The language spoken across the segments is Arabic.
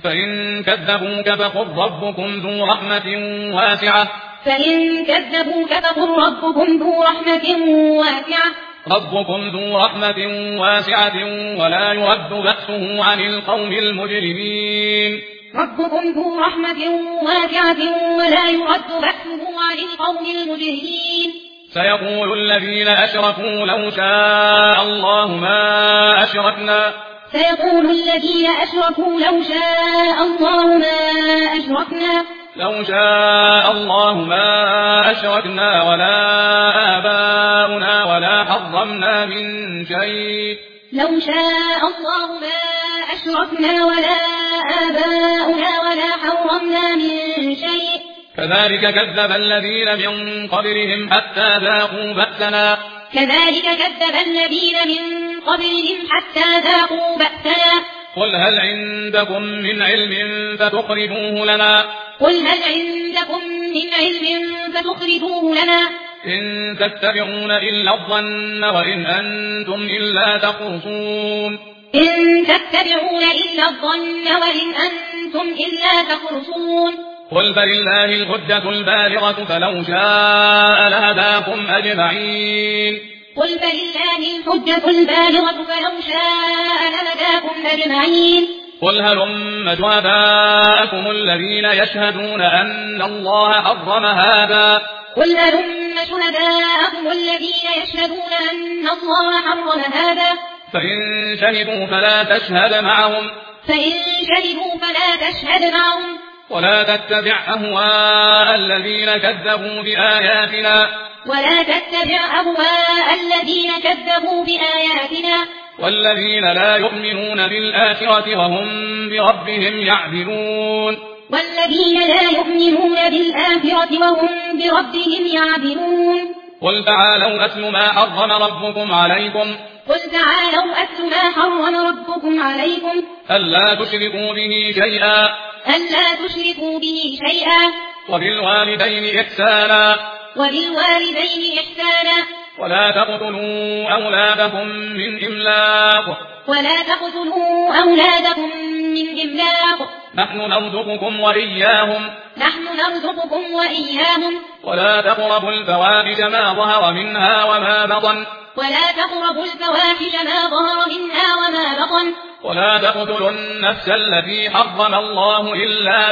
فإن كذبوك فقل ربكم ذو رحمة واسعة فإن كذبوك فقل ربكم ذو رحمة واسعة ربكم ذو رحمة واسعة ولا يرد بأسه عن القوم المجرمين ربكم ذو رحمة واسعة ولا يرد بأسه عن القوم المجرمين سيقول الذين أشركوا لو شاء الله ما أشركنا سيقول الذين أشركوا لو شاء الله ما أشركنا لو شاء الله ما أشركنا ولا آباؤنا ولا حرمنا من شيء لو شاء الله ما أشركنا ولا آباؤنا ولا حرمنا من شيء كذلك كذب الذين من قبلهم حتى ذاقوا بأسنا كذلك كذب الذين من قبلهم حتى ذاقوا بأسنا قل هل عندكم من علم فتخرجوه لنا قل هل عندكم من علم فتخرجوه لنا إن تتبعون إلا الظن وإن أنتم إلا تخرصون إن تتبعون إلا الظن وإن أنتم إلا تخرصون قل فلله الحجة البالغة فلو شاء لهداكم أجمعين قل فلله الحجة البالغة فلو شاء لهداكم أجمعين قل هلم شهداءكم الذين يشهدون أن الله حرم هذا قل هلم شهداءكم الذين يشهدون أن الله حرم هذا فإن شهدوا فلا تشهد معهم ولا تتبع أهواء الذين كذبوا بآياتنا والذين لا يؤمنون بالآخرة وهم بربهم يعدلون قل تعالوا أتل ما حرم ربكم عليكم ألا تشركوا به شيئا وبالوالدين إحسانا ولا تقتلوا أولادكم من إملاق نحن نرزقكم وإياهم ولا تقربوا الفواحش ما ظهر منها وما بطن ولا تقتلوا النفس التي حرم الله إلا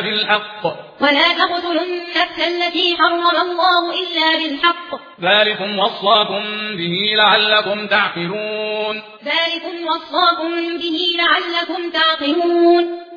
بالحق ذلكم وصاكم به لعلكم تعقلون